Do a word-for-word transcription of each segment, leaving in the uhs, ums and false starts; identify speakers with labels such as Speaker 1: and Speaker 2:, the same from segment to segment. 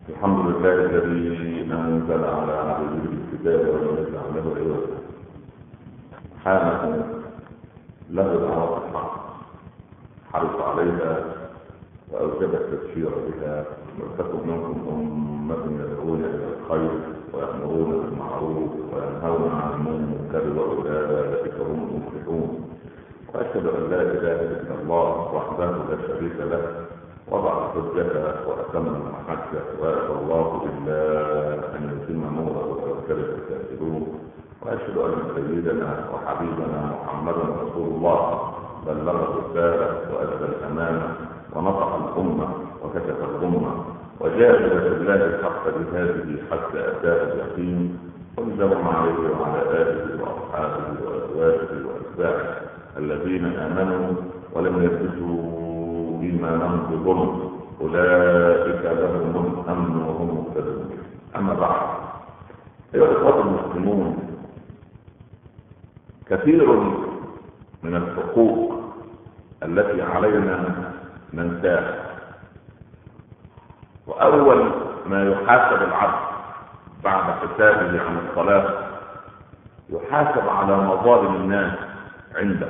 Speaker 1: الحمد لله الذي أنزل على عبده الكتاب ولم يجعل له عوجا حامة له دعوة الحق حرص عليها وأوجب التبشير بها ولتكن منكم أمة يدعون إلى الخير ويأمرون بالمعروف وينهون عن المنكر وأولئك هم المفلحون. وأشهد أن لا إله إلا الله وحده لا شريك له وضع حجته وأتم المحجة وأبى الله إلا أن يتم نوره ويكره الكافرون. وأشهد أن سيدنا وحبيبنا محمدا رسول الله بلغ الرسالة وأدى الأمانة ونصح الأمة وكشف الأمة وجاهد في الله الحق بهذه حتى أتاه اليقين وانزلهم عليه وعلى آله وأصحابه وأزواجه وأتباعه الذين آمنوا ولم يلبسوا إيمانهم بظلم أولئك لهم الأمن وهم مهتدون. أما بعد، أيها الإخوة المسلمون، كثير من الحقوق التي علينا ننساها، وأول ما يحاسب العبد بعد حسابه عن الصلاة يحاسب على مظالم الناس عنده.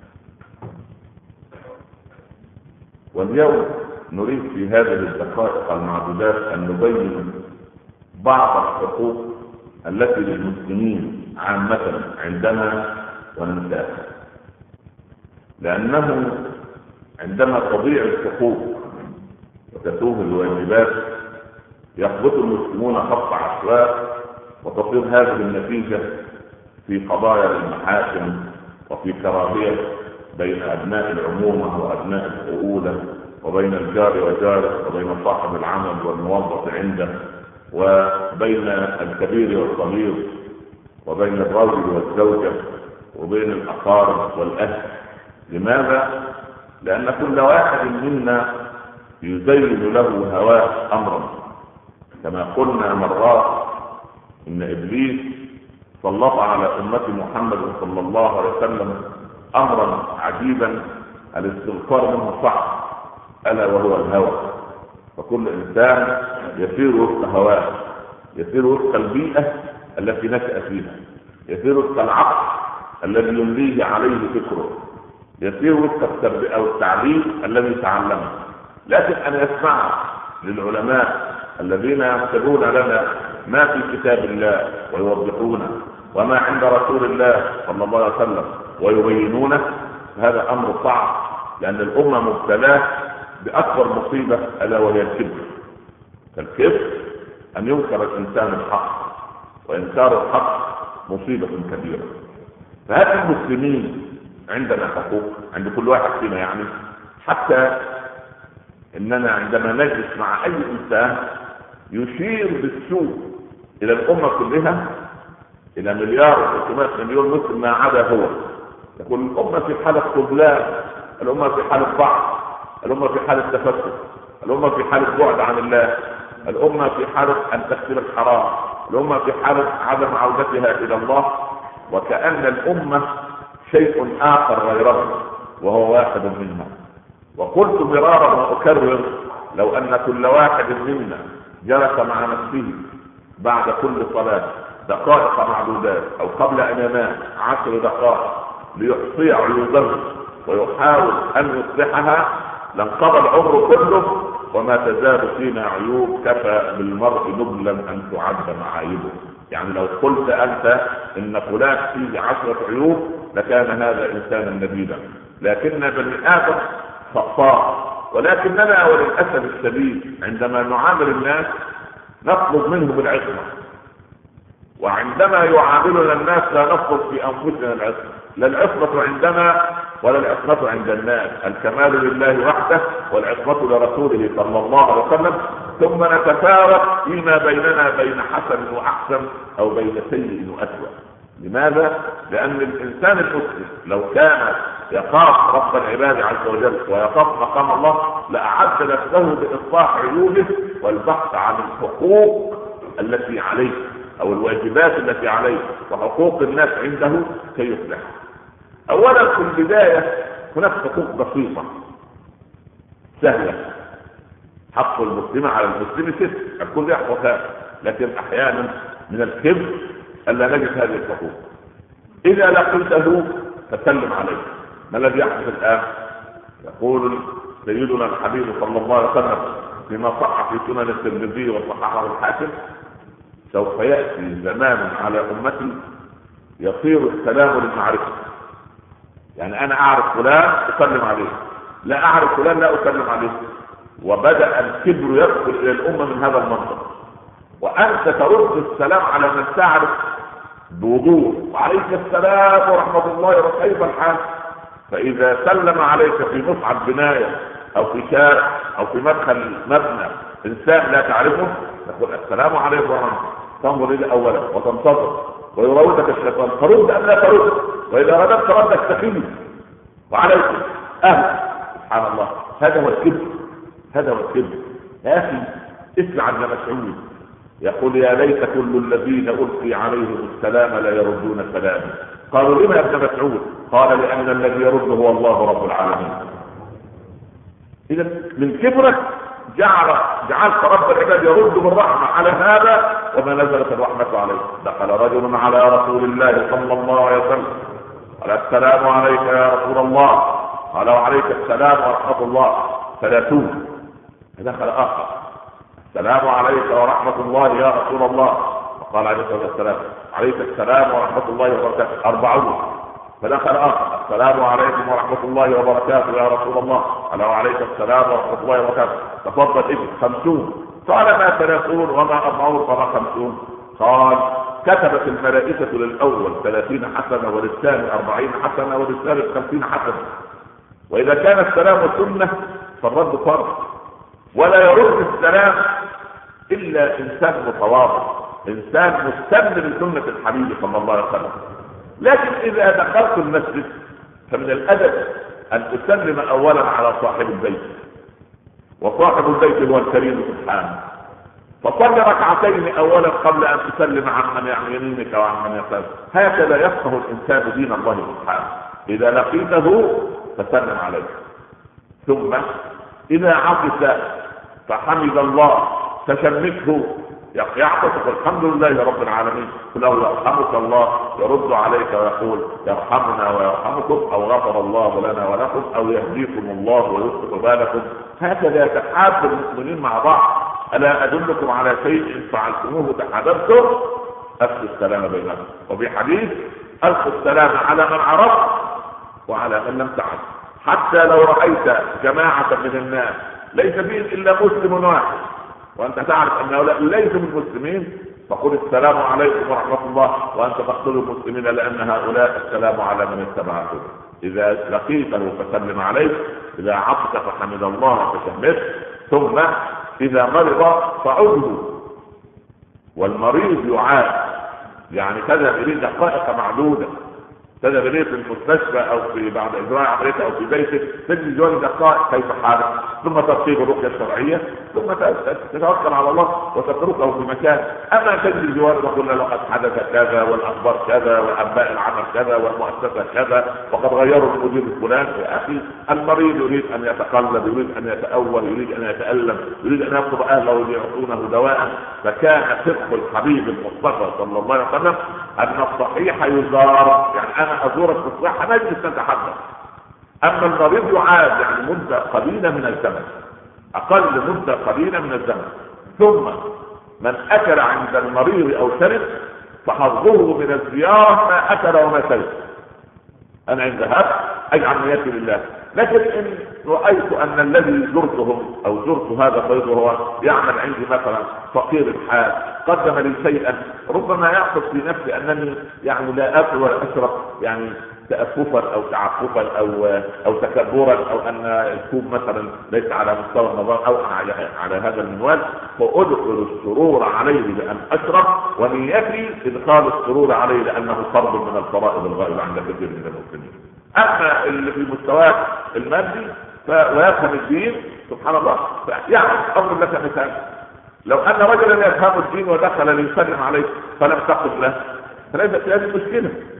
Speaker 1: واليوم نريد في هذه الدقائق المعدودات أن نبين بعض الحقوق التي للمسلمين عامة عندنا وننساها، لأنه عندما تضيع الحقوق وتتوه الواجبات يخبط المسلمون خط عشواء وتصير هذه النتيجة في قضايا المحاكم وفي كراهية بين أبناء العمومة وأبناء الفؤولة وبين الجار وجاره وبين صاحب العمل والموظف عنده وبين الكبير والصغير وبين الرجل والزوجة وبين الأقارب والأهل. لماذا؟ لأن كل واحد منا يزين له هواه أمرا. كما قلنا مرات إن إبليس سلط على أمة محمد صلى الله عليه وسلم أمرا عجيبا الاستغفار منه صعب، ألا وهو الهوى. فكل إنسان يسير وفق هواه، يسير وفق البيئة التي نشأ فيها، يسير وفق العقل الذي يمليه عليه فكره، يسير وفق التعليم الذي تعلمه. لكن أن يسمع للعلماء الذين يكتبون لنا ما في كتاب الله ويوضحونه وما عند رسول الله صلى الله عليه وسلم ويبينونه، هذا أمر صعب، لأن الأمة مبتلاه بأكبر مصيبة ألا وهي الكبر. فالكبر أن ينكر الإنسان الحق، وإنكار الحق مصيبة كبيرة. فهذا المسلمين عندنا حقوق عند كل واحد فينا، يعني حتى إننا عندما نجلس مع أي إنسان يشير بالسوء إلى الأمة كلها، إلى مليار وثلاثمائة مليون مسلم ما عدا هو، يقول الأمة في حالة خذلان، الأمة في حالة ضعف، الأمة في حالة تفكك، الأمة في حالة بعد عن الله، الأمة في حالة أن تكسب الحرام، الأمة في حالة عدم عودتها إلى الله، وكأن الأمة شيء آخر غيره وهو واحد منها. وقلت مرارا وأكرر، لو أن كل واحد منا جلس مع نفسه بعد كل صلاة دقائق معدودات أو قبل أن ينام عشر دقائق ليحصي عيوبه ويحاول أن يصلحها لانقضى العمر كله وما تزال فينا عيوب كفى بالمرء نبلا أن تعد معايبه. يعني لو قلت أنت إن فلان فيه عشرة عيوب لكان هذا إنسانا نبيلا، لكن بني آدم خطاء. ولكننا وللأسف الشديد عندما نعامل الناس نطلب منهم العصمة، وعندما يعاملنا الناس لا نطلب في أنفسنا العصمة. لا العصمة عندنا ولا العصمة عند الناس، الكمال لله وحده والعصمة لرسوله صلى الله عليه وسلم، ثم نتفاوت فيما بيننا بين حسن وأحسن أو بين سيء وأسوأ. لماذا؟ لأن الإنسان المسلم لو كان يخاف رب العباد عز وجل ويخاف مقام الله لأعد نفسه بإصلاح عيوبه والبحث عن الحقوق التي عليه أو الواجبات التي عليه وحقوق الناس عنده كي يصلح. أولا في البداية هناك حقوق بسيطة سهلة حق المسلم على المسلم ست، الكل يحفظ هذا، لكن احيانا من الكبر الا نجد هذه الحقوق. اذا لقيته فسلم عليه. ما الذي يحدث الان؟ يقول سيدنا الحبيب صلى الله عليه وسلم فيما صح في سنن الترمذي وصححه الحاكم: سوف ياتي زمان على امتي يصير السلام للمعرفه. يعني انا اعرف فلان اسلم عليه، لا اعرف فلان لا اسلم عليه. وبدا الكبر يدخل الى الامه من هذا المنطق، وانت ترد السلام على من تعرف بوضوح: وعليك السلام ورحمه الله وكيف الحال. فاذا سلم عليك في مصعد بنايه او في شارع او في مدخل مبنى انسان لا تعرفه تقول السلام عليكم ورحمه الله، تنظر اليه اولا وتنتظر ويراودك الشيطان ترد ام لا ترد، واذا رددت ردك سخيف وعليكم اهل. سبحان الله، هذا هو الكبر، هذا هو الكبر. يا اخي اسمع ابن مسعود يقول: يا ليت كل الذين القي عليهم السلام لا يردون سلامي. قالوا: لما يا ابن مسعود؟ قال: لان الذي يرد هو الله رب العالمين. اذا من كبرك جعل جعلت رب العباد يرد بالرحمه على هذا، وما نزلت الرحمه عليه. دخل رجل على رسول الله صلى الله عليه وسلم قال: السلام عليك يا رسول الله. قال: وعليك السلام ورحمه الله. ثلاثون. فدخل اخر: السلام عليك ورحمه الله يا رسول الله. فقال عليه الصلاه والسلام: عليك السلام ورحمه الله وبركاته. أربعون. فدخل آخر: السلام عليكم ورحمة الله وبركاته يا رسول الله. قال: وعليك السلام ورحمة الله وبركاته. تفضل ابن. خمسون. قال: ما ثلاثون وما أربعون؟ قال: خمسون. قال: كتبت الملائكة للأول ثلاثين حسنة وللثاني أربعين حسنة وللثالث خمسين حسنة. وإذا كان السلام سنة فالرد فرض، ولا يرد السلام إلا إنسان متواضع، إنسان مستمر لسنة الحبيب صلى الله عليه وسلم. لكن إذا دخلت المسجد فمن الأدب أن تسلم أولا على صاحب البيت، وصاحب البيت هو الكريم سبحانه. فصل ركعتين أولا قبل أن تسلم عن من يمينك وعن من يسارك. هكذا يفقه الإنسان دين الله سبحانه. إذا لقيته فسلم عليه، ثم إذا عطس فحمد الله فشمته يعطف الحمد لله رب العالمين، له يرحمك الله، يرد عليك ويقول يرحمنا ويرحمكم، او غفر الله لنا ولكم، او يهديكم الله ويصلح بالكم. هكذا يتحاب المسلمين مع بعض. الا ادلكم على شيء فعلتموه تحاببتم؟ افشوا السلام بينكم. وفي حديث: القوا السلام على من عرفت وعلى من لم تعرف. حتى لو رايت جماعه من الناس ليس فيهم الا مسلم واحد وانت تعرف ان هؤلاء ليسوا من المسلمين، فقل السلام عليكم ورحمه الله وانت تقتل المسلمين، لان هؤلاء السلام على من اتبعهم. اذا لقيته فسلم عليه، اذا عطس فحمد الله فشمته، ثم اذا مرض فعوده. والمريض يعاد، يعني تذهب اليه دقائق معدوده، تذهب اليه في المستشفى او في بعد اجراء عمليه او في بيته، تجد جوانب دقائق كيف حالك، ثم ترتيب الرقيه الشرعيه، ثم تتوكل على الله وتتركه في مكان. اما تجد الجوانب تقول له لقد حدث كذا والاخبار كذا وانباء العمل كذا والمؤسسه كذا وقد غيروا المدير الفلان. يا اخي المريض يريد ان يتقلب، يريد ان يتاول، يريد ان يتالم، يريد ان يطلب اهله ليعطونه دواء. فكان فقه الحبيب المصطفى صلى الله عليه وسلم ان الصحيح يزار، يعني انا ازورك في الصحه نجلس نتحدث. اما المريض يعاد، يعني مده قليله من الزمن، اقل مده قليله من الزمن. ثم من اكل عند المريض او شرب فحظه من الزياره ما اكل وما شرب. انا عند هذا اجعل نيتي لله. لكن ان رايت ان الذي زرتهم او زرت هذا الرجل هو يعمل عندي مثلا فقير الحال، قدم لي شيئا، ربما يعقد في نفسي انني يعني لا اكل ولا اشرب، يعني تأففا او تعففا او او تكبرا، او ان الكوب مثلا ليس على مستوى النظام او على, على هذا المنوال، فادخل السرور عليه بان اشرب، ونيتي ادخال السرور عليه لانه فرض من الفرائض الغائبه عند كثير من المسلمين. اما اللي في مستواه المادي ويفهم الدين سبحان الله، يعني امر لك مثال: لو ان رجلا يفهم الدين ودخل ليسلم عليك فلم تقل له، فليست هذه مشكله.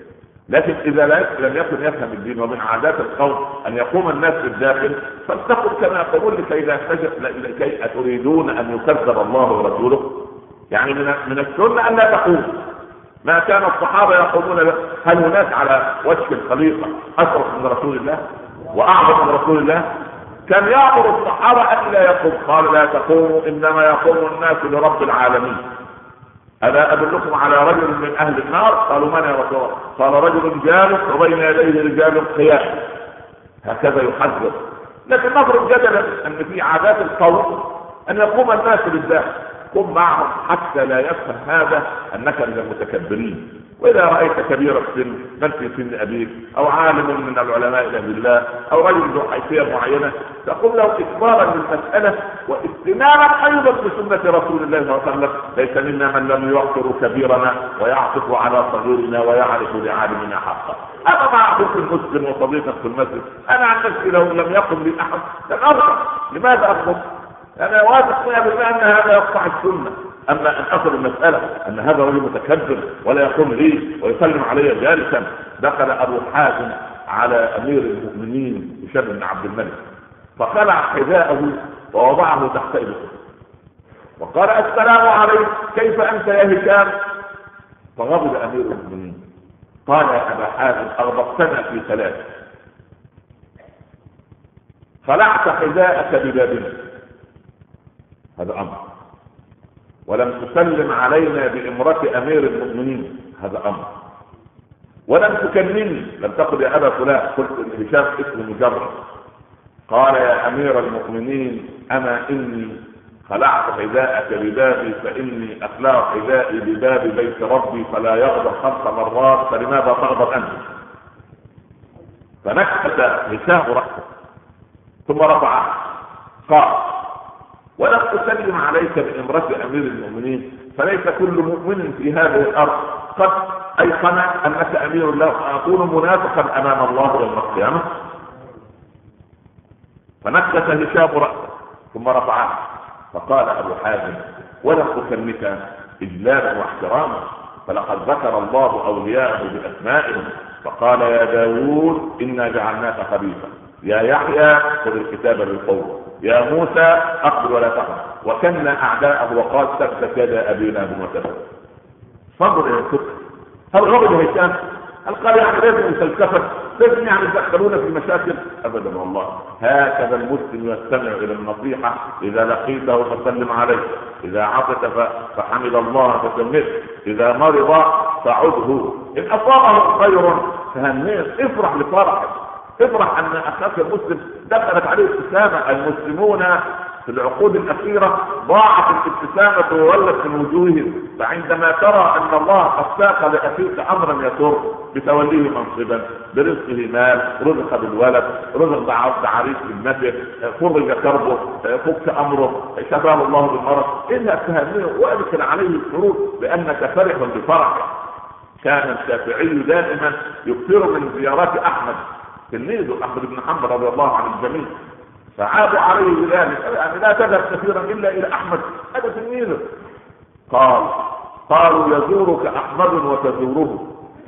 Speaker 1: لكن اذا لم يكن يفهم الدين ومن عادات القوم ان يقوم الناس بالداخل فلتقل كما يقول لكي لا لكي اتريدون ان يكذب الله ورسوله. يعني من من السنه ان لا تقوم. ما كان الصحابه يقومون. هل هناك على وجه الخليقه اشرف من رسول الله واعظم من رسول الله؟ كان يأمر الصحابه ان لا يقوم. قال لا تقوموا انما يقوم الناس لرب العالمين. ألا أدلكم على رجل من أهل النار؟ قالوا من يا رسول الله؟ قال رجل جالس وبين يديه رجال قيام. هكذا يحذر. لكن نضرب جدلا أن في عادات القوم أن يقوم الناس بالذات. قم معهم حتى لا يفهم هذا أنك من المتكبرين. وإذا رأيت كبير السن من في سن أبيك أو عالم من العلماء إلى الله أو رجل ذو حيثية معينة تقول له إكبارا للمسألة واستنانا أيضا بسنة رسول الله صلى الله عليه وسلم: ليس منا من لم يوقر كبيرنا ويعطف على صغيرنا ويعرف لعالمنا حقا. أنا مع أخوك المسلم وصديقك في المسجد، أنا عن نفسي لو لم يقم لي أحد لن أرضى. لماذا أرضى؟ أنا واثق مئة بالمئة أن هذا يقطع السنة. أما أن أصل المسألة أن هذا رجل متكبر ولا يقوم لي ويسلم علي جالسا. دخل أبو حازم على أمير المؤمنين هشام بن عبد الملك فخلع حذاءه ووضعه تحت إبطه وقال: السلام عليك، كيف أنت يا هشام؟ فغضب أمير المؤمنين قال: يا أبا حازم أغضبتنا في ثلاث: خلعت حذاءك ببابنا، هذا أمر، ولم تسلم علينا بإمرة أمير المؤمنين، هذا أمر، ولم تكلمني، لم تقل يا أبا فلان، قلت هشام اسم مجرد. قال: يا أمير المؤمنين أما إني خلعت حذاءك ببابي فإني أخلع حذائي بباب بيت ربي فلا يغضب خمس مرات، فلماذا تغضب أنت؟ فنكت هشام رأسه ثم رفعه قال: ولم أسلم عليك بإمرة أمير المؤمنين، فليس كل مؤمن في هذه الأرض قد أيقن أنك أمير الله فأكون منافقا أمام الله يوم القيامة. فنكت هشام رأسه ثم رفعه فقال أبو حازم: ولم أكلمك إجلالا واحتراما، فلقد ذكر الله أولياءه بأسمائهم فقال: يا داود إنا جعلناك خليفة، يا يحيى خذ الكتاب بالقوة، يا موسى أقبل ولا تخف، وكنا أعداءه وقال: تبت يد أبينا بما وتب. فانظر إلى الكفر. هل غضب هشام؟ هل قال يعني لازم يسلكفت؟ لازم يعني يدخلونا في مشاكل؟ أبدا والله. هكذا المسلم يستمع إلى النصيحة: إذا لقيته فسلم عليه، إذا عطس فحمد الله فسمه، إذا مرض فعده، إن أصابه خير فهنئ، افرح لفرحه، افرح ان اخاك المسلم دخلت عليه ابتسامه. المسلمون في العقود الاخيره ضاعت الابتسامه وولت من وجوههم، فعندما ترى ان الله قد ساق لاخيك امرا يسر بتوليه منصبا، برزقه مال، رزق بالولد، رزق بعريس بالنفس، فرج كربه، فك امره، شفاه الله بالمرض، اذهب تهنئه وادخل عليه السرور لانك فرح بفرحه. كان الشافعي دائما يكثر من زيارات احمد تلميذه احمد بن حنبل رضي الله عن الجميع، فعابوا عليه بذلك: يعني لا تذهب كثيرا الا الى احمد، هذا تلميذه. قال: قالوا يزورك احمد وتزوره،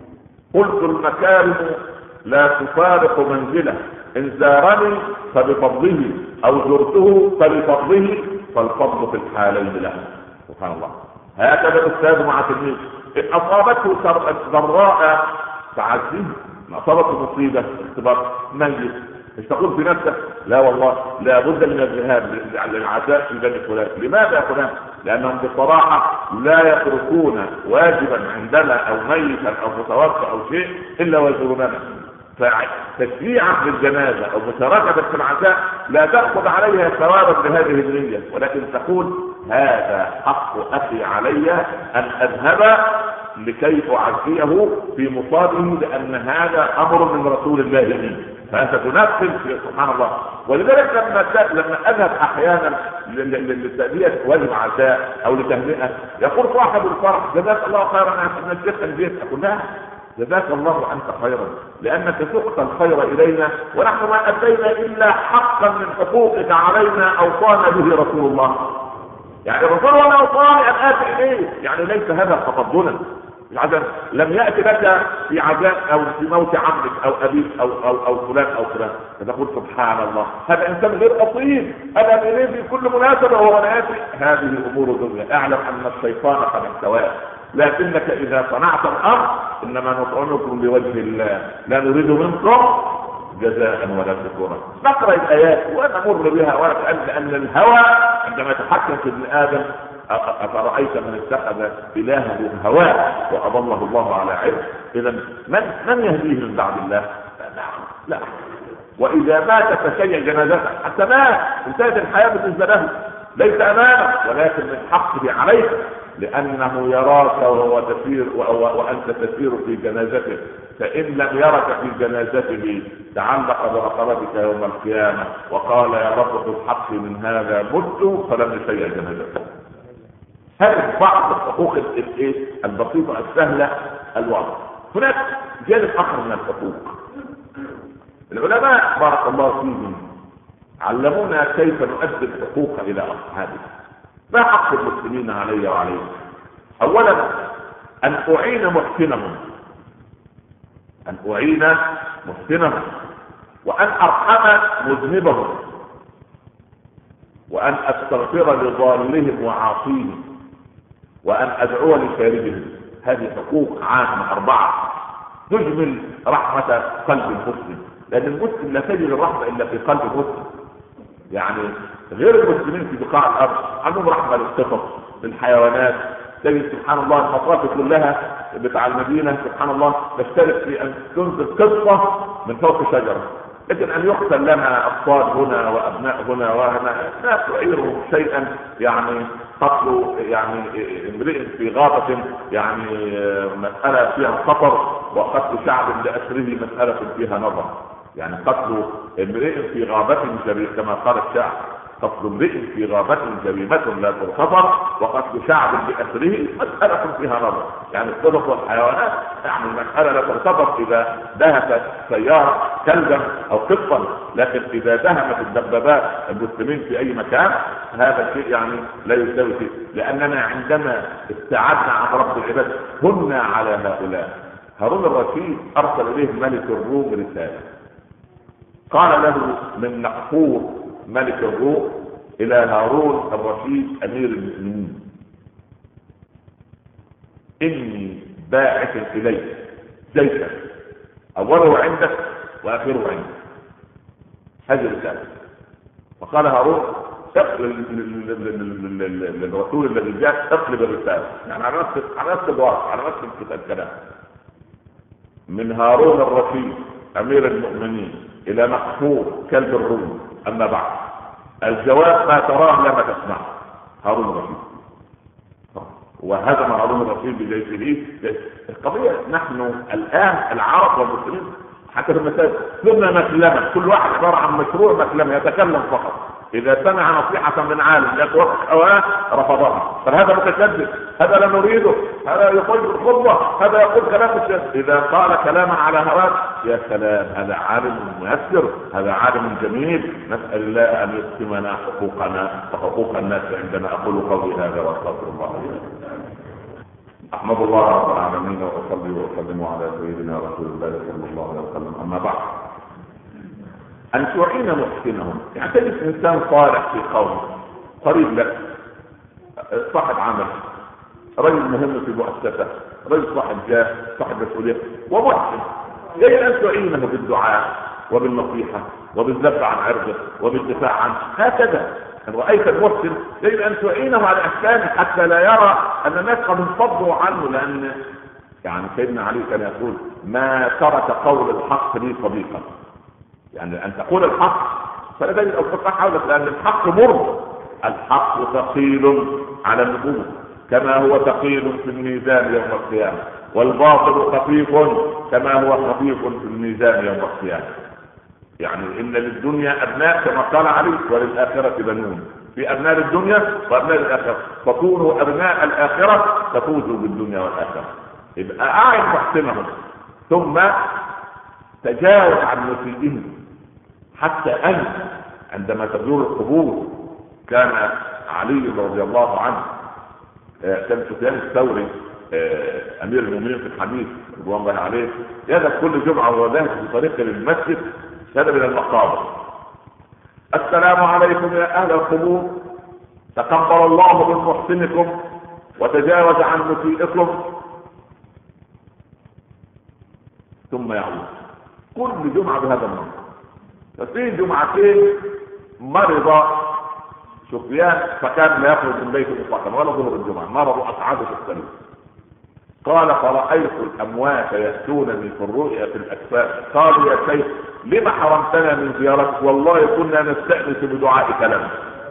Speaker 1: قلت المكارم لا تفارق منزله، ان زارني فبفضله او زرته فبفضله، فالفضل في الحالين له. سبحان الله. هكذا الاستاذ مع تلميذه، ان اصابته ضراء فعزيه، ما أصابته مصيبة اختبار ميت، مش تقول في نفسك: لا والله لا بد من الذهاب للعزاء في بني فلان. لماذا يا فلان؟ لأنهم بصراحة لا يتركون واجبا عندنا أو ميتا أو متوفى أو شيء إلا ويزوروننا. فتشجيعا للجنازة أو مشاركة في العزاء لا تأخذ عليها ثوابا بهذه النية، ولكن تقول: هذا حق أخي علي أن أذهب لكي أعزيه في مصابه، لأن هذا أمر من رسول الله لي، فأنت تنفذ. سبحان الله. ولذلك لما لما أذهب أحيانا للتأدية واجب عزاء أو لتهنئة، يقول صاحب الفرح: جزاك الله خيرا أن الشيخ البيت. أقول: لا، جزاك الله عنك خيرا، لأنك سقت الخير إلينا، ونحن ما أدينا إلا حقا من حقوقك علينا أوصانا به رسول الله. يعني الرسول وانا اوصاني ان اتي اليه، يعني ليس هذا تفضلا، العزاء لم يأتي لك في عزاء او في موت عمك او ابيك او او او فلان او فلان، فتقول سبحان الله هذا انسان غير اصيل، هذا اليه في كل مناسبه وهو لا ياتي. هذه امور الدنيا، اعلم ان الشيطان قد احتواك، لكنك اذا صنعت الامر انما نطعمكم لوجه الله لا نريد منكم جزاء ولا شكورا. نقرا الايات ونمر بها ولكن ان الهوى عندما يتحكم في ابن ادم، أفرأيت من اتخذ إلهه هواه وأضله الله على علم. إذا من من يهديه من بعد الله؟ لا لا. وإذا مات فشيع جنازته حتى مات انتهت الحياة بالنسبة له، ليس أمامك ولكن من حقه عليك، لأنه يراك وهو تسير وأنت تسير في جنازته، فإن لم يرك في جنازته تعلق برقبتك يوم القيامة وقال يا رب خذ حقي من هذا، مت فلم يشيع جنازته. هذه بعض الحقوق البسيطة السهلة الواضحة. هناك جانب آخر من الحقوق. العلماء بارك الله فيهم علمونا كيف نؤدي الحقوق إلى أصحابها. ما حق المسلمين علي وعليهم؟ أولا أن أعين محسنهم، أن أعين محسنهم، وأن أرحم مذنبهم، وأن أستغفر لضالهم وعاصيهم، وأن أدعو لشاربهم. هذه حقوق عامة أربعة تجمل رحمة قلب المسلم، لأن المسلم لا تجد الرحمة إلا في قلب المسلم. يعني غير المسلمين في بقاع الأرض عندهم رحمة للقطط للحيوانات. تجد سبحان الله المطافي كلها بتاع المدينة سبحان الله تشترك في أن تنزل قطة من فوق شجرة، لكن أن يقتل لنا أطفال هنا وأبناء هنا وهنا لا تعير شيئا. يعني قتل يعني امرئ في غابة يعني مسألة فيها خطر، وقتل شعب لأسره مسألة فيها نظر. يعني قتل امرئ في غابة جريمة كما قال الشاعر، قتل امرئ في غابة جريمة لا تغتفر، وقتل شعب لأسره مسألة فيها نظر. يعني القطط والحيوانات يعني المسألة لا تغتفر إذا دهت سيارة كلبا أو قطا، لكن إذا دهمت الدبابات المسلمين في أي مكان هذا الشيء يعني لا يساوي شيء، لأننا عندما ابتعدنا عن رب العباد كنا على هؤلاء. هارون الرشيد أرسل إليه ملك الروم رسالة، قال له من نقفور ملك الروم إلى هارون الرشيد أمير المؤمنين إني باعث إليك جيشا أوله عندك وآخره عندك. هذه رسالة. فقال هارون للرسول الذي جاء اقلب الرسالة، يعني على نفس على نفس الواقع على نفس الكلام. من هارون الرشيد أمير المؤمنين إلى مقفور كلب الروم، أما بعد الجواب ما تراه لما تسمع. هارون الرشيد وهزم هارون الرشيد بجيشه. القضية نحن الآن العرب والمسلمين حتى في المساجد صرنا مكلمة، كل واحد عبارة عن مشروع مكلمة يتكلم فقط. إذا سمع نصيحة من عالم يتوقف أواه رفضها، فهذا متشدد، هذا لا نريده، هذا يقول الخطبة، هذا يقول كلام الشيخ. إذا قال كلاما على هواك يا سلام، هذا عالم مؤثر، هذا عالم جميل. نسأل الله أن يقسمنا حقوقنا وحقوق الناس عندنا. أقول قولي هذا وأستغفر الله لي. أحمد الله رب العالمين وأصلي وأسلم على سيدنا رسول الله صلى الله عليه وسلم. أما بعد، أن تعين محسنهم. يعني تجد إنسان صالح في قومه قريب لك، صاحب عمل، رجل مهم في مؤسسة، رجل صاحب جاه، صاحب مسؤولية ومحسن، يجب أن تعينه بالدعاء وبالنصيحة وبالذب عن عرضه وبالدفاع عنه. هكذا إن رأيت المحسن يجب أن تعينه على إحسانه حتى لا يرى أن الناس قد انفضوا عنه. لأن يعني سيدنا علي كان يقول ما ترك قول الحق لي صديقا. يعني أن تقول الحق فلا تجد أصدقاء حولك، لأن الحق مر. الحق ثقيل على النفوس كما هو ثقيل في الميزان يوم القيامة، والباطل خفيف كما هو خفيف في الميزان يوم القيامة. يعني إن للدنيا أبناء كما قال علي وللآخرة بنون. في أبناء الدنيا وأبناء الآخرة، فكونوا أبناء الآخرة تفوزوا بالدنيا والآخرة. يبقى أعين محسنهم ثم تجاوز عن مسيئهم. حتى أن عندما تزور القبور كان علي رضي الله عنه كان سفيان الثوري امير المؤمنين في الحديث رضوان الله عليه يذهب كل جمعه وهو ذاهب في طريق للمسجد يذهب الى المقابر: السلام عليكم يا اهل القبور، تقبل الله من محسنكم وتجاوز عن مسيئكم. ثم يعود كل جمعه بهذا النمط. ففي جمعتين مرض سفيان فكان لا يخرج من بيته مطلقا ولا ظهر الجمعه، مرض اصعده في السلوك. قال: فرأيت الأموات يأتونني في الرؤيا في الأكفاء، قالوا: يا شيخ لما حرمتنا من زيارتك؟ والله كنا نستأنس بدعائك لنا.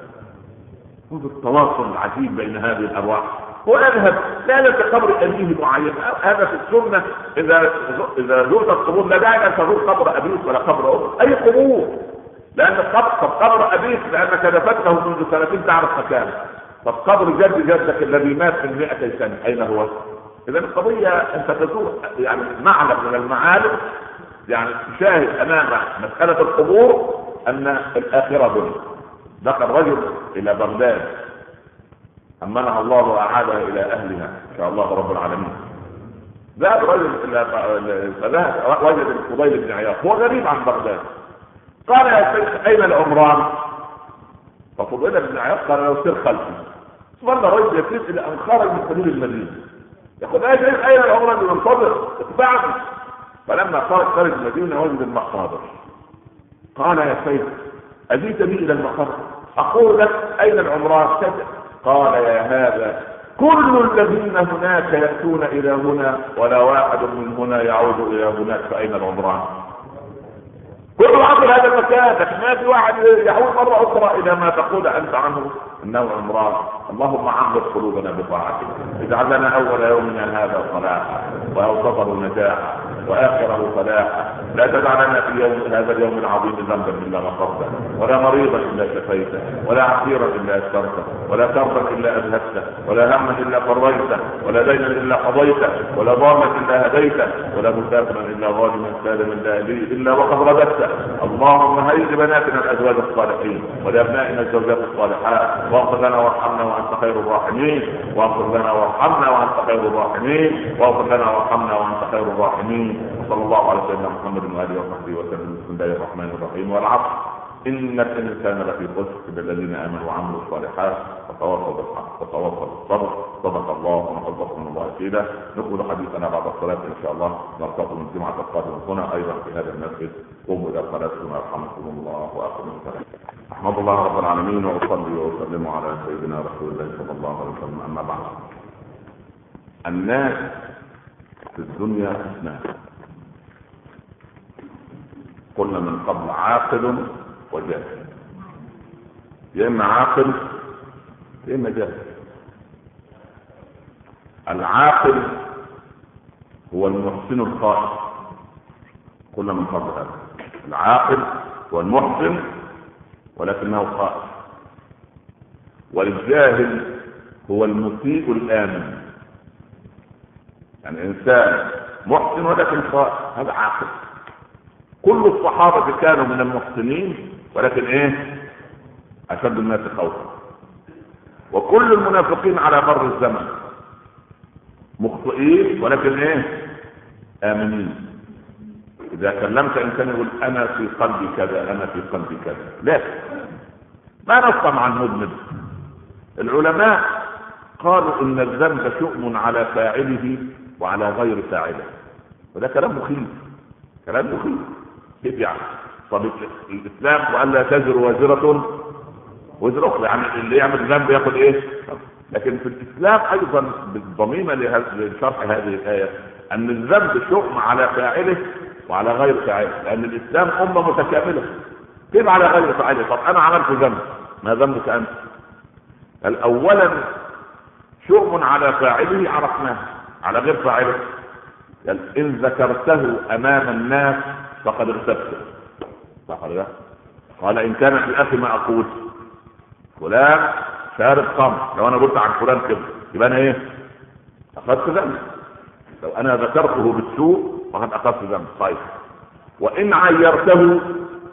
Speaker 1: هذا التواصل العجيب بين هذه الأرواح. وأذهب لا لقبر أبيه معين، هذا في السنة إذا إذا زرت القبور لا داعي أن تزور قبر أبيك ولا قبر أمك، أي قبور، لأن قبر أبيك لأنك دفنته منذ سنتين تعرف مكانه، طب قبر جد جدك الذي مات من مئتي سنة أين هو؟ إذا القضية أنت تزور يعني معلم من المعالم، يعني تشاهد أمام مسألة القبور أن الآخرة بنا. دخل رجل إلى بغداد أمنها الله وأعادها إلى أهلها إن شاء الله رب العالمين. ذهب رجل إلى فذهب وجد الفضيل بن عياض هو غريب عن بغداد. قال: يا شيخ أين العمران؟ ففضيل بن عياض قال له: سر خلفي. ظل رجل يسير إلى أن خرج من حدود المدينة يقول: يا شيخ أين العمران المنتظر؟ اتبعني. فلما خرج خارج المدينة وجد المقابر. قال: يا شيخ أجيت بي إلى المقابر؟ أقول لك أين العمران؟ قال: يا هذا كل الذين هناك يأتون إلى هنا ولا واحد من هنا يعود إلى هناك، فأين العمران؟ كل عبر هذا المكان، لكن ما في واحد يعود مرة أخرى إلى ما تقول أنت عنه إنه عمران. اللهم عمر قلوبنا بطاعتك، اجعل لنا أول يومنا هذا صلاحا وأوسطه نجاحا وآخره فلاحا. لا تدع لنا في يوم هذا اليوم العظيم ذنبا إلا غفرته، ولا مريضا إلا شفيته، ولا عسيرا إلا يسرته، ولا كربا إلا أذهبته، ولا هما إلا فرجته، ولا دينا إلا قضيته، ولا ضالا إلا هديته، ولا مسافرا إلا ظالما سالما لا لي إلا وقد رددته. اللهم هيئ لبناتنا الأزواج الصالحين ولأبنائنا الزوجات الصالحات، واغفر لنا وارحمنا وأنت خير الراحمين، واغفر لنا وارحمنا وأنت خير الراحمين، واغفر لنا وارحمنا وأنت خير الراحمين. صلى الله على سيدنا محمد وآله وصحبه وسلم. بسم الله الرحمن الرحيم. والعصر إن الإنسان لفي خسر إلا الذين آمنوا وعملوا الصالحات وتواصوا بالحق وتواصوا بالصبر. صدق الله ونحفظكم الله كده. نقول حديثنا بعد الصلاة إن شاء الله. نلتقي من الجمعة القادمة هنا أيضا في هذا المسجد. قوموا إلى صلاتكم يرحمكم الله وآخر السلام. أحمد الله رب العالمين وأصلي وأسلم على سيدنا رسول الله صلى الله عليه وسلم. أما بعد، الناس في الدنيا اثنان، قلنا من قبل: عاقل وجاهل. يا اما عاقل يا اما جاهل. العاقل هو المحسن الخائف، قلنا من قبل هذا. العاقل هو المحسن ولكنه خائف. والجاهل هو المسيء الآمن، يعني انسان محسن ولكن خائف، هذا عاقل. كل الصحابة كانوا من المحسنين ولكن ايه؟ اشد الناس خوفا. وكل المنافقين على مر الزمن مخطئين ولكن ايه؟ امنين. اذا كلمت انسان يقول انا في قلبي كذا، انا في قلبي كذا، لا ما نصم عن مذنب. العلماء قالوا ان الذنب شؤم على فاعله وعلى غير فاعله، وده كلام مخيف، كلام مخيف. كيف يعني؟ طب الاسلام وقال لا تزر وازرة وزر اخرى، يعني اللي يعمل ذنب ياخذ ايه؟ لكن في الاسلام ايضا بالضميمه لشرح هذه الايه ان الذنب شؤم على فاعله وعلى غير فاعله، لان الاسلام امه متكامله. كيف على غير فاعله؟ طب انا عملت ذنب، ما ذنبك انت؟ الاولا شؤم على فاعله عرفناه، على غير فاعله يعني ان ذكرته امام الناس فقد ارتبته، صح ولا لا؟ قال ان كان في الاخر ما اقول فلان شارب خمر، لو انا قلت عن فلان كده يبقى انا ايه؟ اخذت ذنب. لو انا ذكرته بالسوء فقد اخذت ذنب. طيب وان عيرته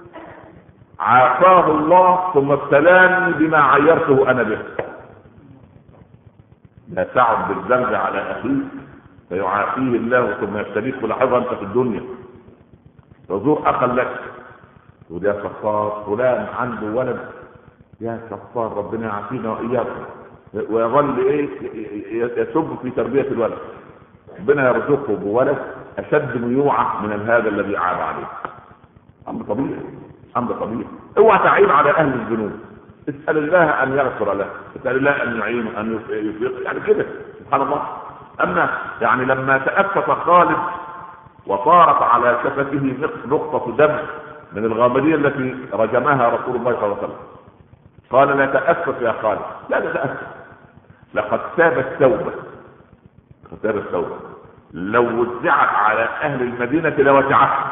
Speaker 1: عافاه الله ثم ابتلاني بما عيرته انا به. لا تعد بالذنب على اخيك فيعافيه الله ثم يبتليك بلحظه انت في الدنيا. تزور اخا لك تقول يا صفار فلان عنده ولد، يا صفار ربنا يعافينا واياكم، ويظل ايه يسب في تربيه الولد، ربنا يرزقه بولد اشد ميوعه من هذا الذي عاب عليه. امر طبيعي، امر طبيعي. اوعى تعيب على اهل الذنوب، اسال الله ان يغفر له، اسال الله ان يعينه، ان يفيق، يعني كده سبحان الله. اما يعني لما تاسف خالد وصارت على شفته نقطه دم من الغامديه التي رجمها رسول الله صلى الله عليه وسلم، قال لا تاسف يا خالد، لا لا تاسف، لقد تاب التوبه، لقد تاب التوبه، لو وزعت على اهل المدينه لوسعتها.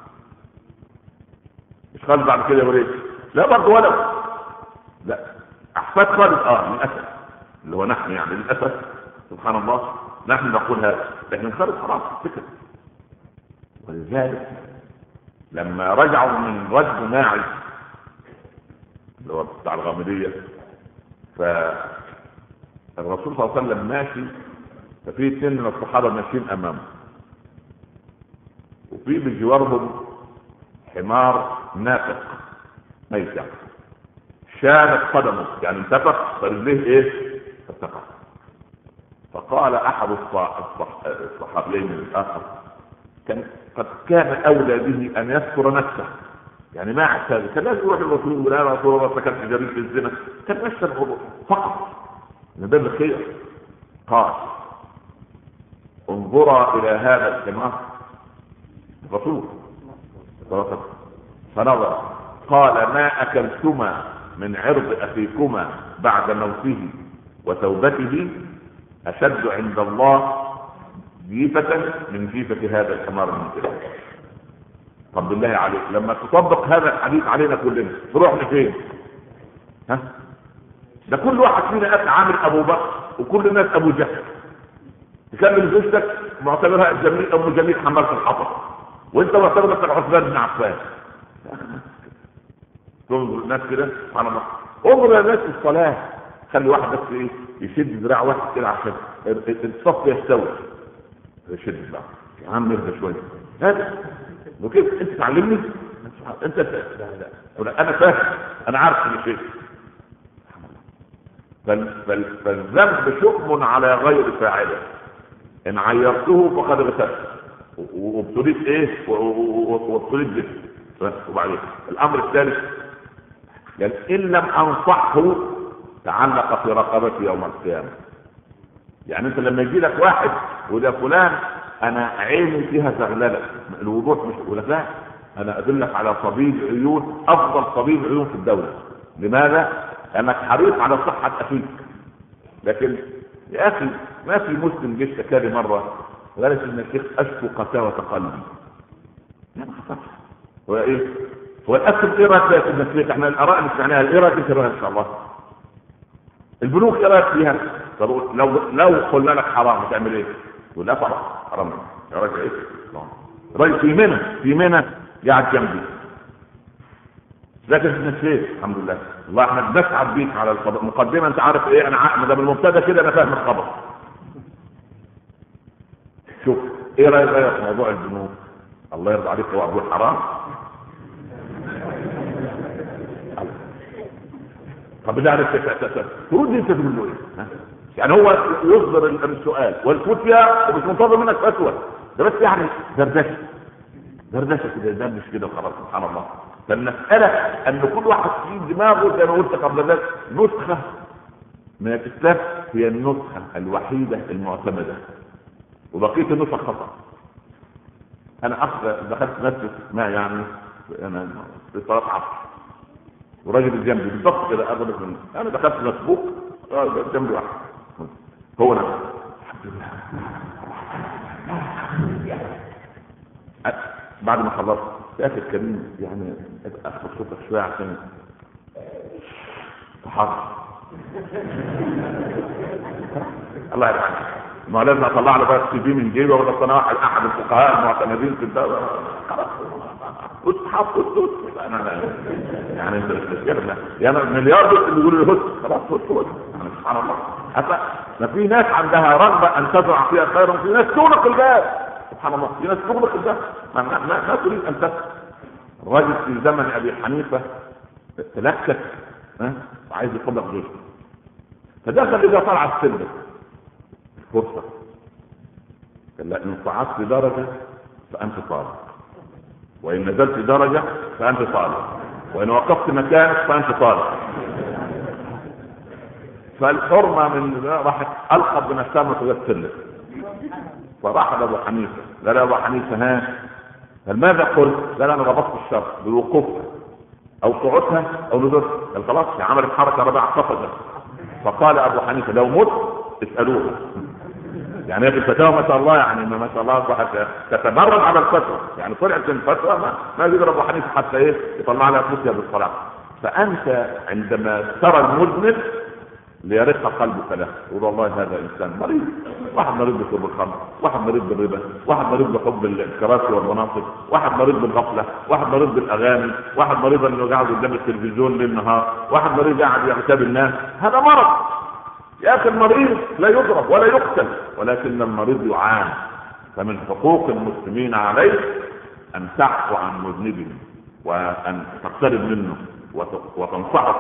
Speaker 1: مش خالد بعد كده يقول لا برضه ولو لا احفاد خالد اه للاسف اللي هو نحن، يعني للاسف سبحان الله نحن نقول هذا، لكن خالد خلاص فكر. ولذلك لما رجعوا من رجل ماعز اللي هو بتاع الغامديه، فالرسول صلى الله عليه وسلم ماشي، ففي اثنين من الصحابه ماشيين امامه، وفي بجوارهم حمار نافق ميتة شانت قدمه، يعني انتفق فرجليه ايه اتفق. فقال احد الصحابيين الاخر كان قد كان اولى به ان يذكر نفسه، يعني ما احتاج كان لازم يروح الرسول ولا رسول الله فكان جريء في الزنا، كان نفس الموضوع فقط من باب الخير. قال انظرا الى هذا الحمار الرسول فنظر، قال ما اكلتما من عرض اخيكما بعد موته وتوبته اشد عند الله جيفة من جيفة هذا الحمار المنزل. طب بالله عليك لما تطبق هذا الحديث علينا كلنا تروح لفين؟ ها؟ ده كل واحد فينا قد عامل ابو بكر وكل الناس ابو جهل، تكمل زوجتك معتبرها جميل ام جميل حمالة الحطب، وانت معتبر نفسك عثمان بن عفان. تنظر الناس كده سبحان الله. انظر يا ناس الصلاه، خلي واحد بس ايه يشد ذراع واحد كده عشان الصف يستوي، يشد ذراع يا عم اهدى شويه هذا وكيف انت تعلمني انت لا لا انا فاهم انا عارف كل شيء. فالذنب شؤم على غير فاعله، ان عيرته فقد اغتسل وابتليت ايه وابتليت به. وبعدين الامر الثالث قال ان لم انصحه تعلق في رقبتي يوم القيامه. يعني انت لما يجي لك واحد يقول يا فلان انا عيني فيها زغلله، الوضوح مش يقول لك لا انا ادلك على طبيب عيون افضل طبيب عيون في الدوله. لماذا؟ لانك حريص على صحه اخيك. لكن يا اخي ما في مسلم جه اشتكى مره وقالت ان الشيخ اشكو قساوه قلبي. لا ما خطرش هو ايه هو الاكل ايه رايك في النسيق؟ احنا الاراء اللي سمعناها ايه رايك انت ان شاء الله؟ البنوك ايه رايك فيها؟ طب لو لو قلنا لك حرام هتعمل ايه؟ تقول لا طبعا حرام يا راجل ايه؟ راجل في منى في منى قاعد جنبي لكن النسيق الحمد لله والله احنا بنسعد بيك على الخبر مقدمه. انت عارف ايه انا ما دام المبتدا كده انا فاهم الخبر. شوف ايه رايك في موضوع البنوك؟ الله يرضى عليك هو ابو الحرام؟ طب بالله عليك ترد انت تقول له ايه؟ يعني هو يصدر السؤال والفوت فيها ومش منتظر منك فتوى، ده بس يعني دردشه دردشه كده ده مش كده خلاص سبحان الله. فالمساله ان كل واحد في دماغه زي ما قلت قبل ذلك نسخه من الاسلام هي النسخه الوحيده المعتمده وبقيه النسخ خطا. انا اخذ دخلت مسجد ما يعني انا في صلاه عصر وراجل جنبي بالضبط كده اقرب مني، انا دخلت مسبوق جنبي واحد هو انا الحمد لله. بعد ما خلصت يا اخي الكريم يعني اخذ صوتك شويه عشان تحرك الله يرحمه. ما لازم اطلع له بقى السي في من جيبه ولا انا واحد احد الفقهاء المعتمدين في الدوله خلاص كنت حاطط كنت انا يعني انت يعني مليار اللي بيقولوا لي هس خلاص هس يعني سبحان الله. حتى ما في ناس عندها رغبه ان تزرع فيها خيرا، في ناس تغلق الباب، سبحان الله، في ناس تغلق الباب ما, ما, ما, ما تريد ان تسمع. الراجل في زمن ابي حنيفه تلكك ها وعايز يطلق زوجته، فدخل اذا طلع السلم فرصه، قال لا ان صعدت درجه فانت طالق، وان نزلت درجه فانت طالق، وان وقفت مكانك فانت طالق. فالحرمه من راحت القب بنفسها ما تغسل، فراح ابو حنيفه قال يا ابو حنيفه ها قال ماذا قلت؟ قال انا ربطت الشرط بوقوفها او صعودها او نزولها. قال خلاص هي عملت حركه ربع قفزه. فقال ابو حنيفه لو مت اسالوها. يعني هي في الفتاوى ما شاء الله، يعني ما شاء الله اصبحت تتمرد على الفتوى، يعني طلعت الفتوى ما, ما يقدر ابو حنيفه حتى ايه يطلع لها فتيا بالصلاه. فانت عندما ترى المذنب ليرق قلبك له، يقول والله هذا انسان مريض، واحد مريض بشرب الخمر، واحد مريض بالربا، واحد مريض بحب الكراسي والمناصب، واحد مريض بالغفله، واحد مريض بالاغاني، واحد مريض انه قاعد قدام التلفزيون ليل نهار، واحد مريض قاعد يغتاب الناس. هذا مرض يا اخي، المريض لا يضرب ولا يقتل، ولكن المريض يعاني. فمن حقوق المسلمين عليه ان تعفو عن مذنبه وان تقترب منه وتنصحه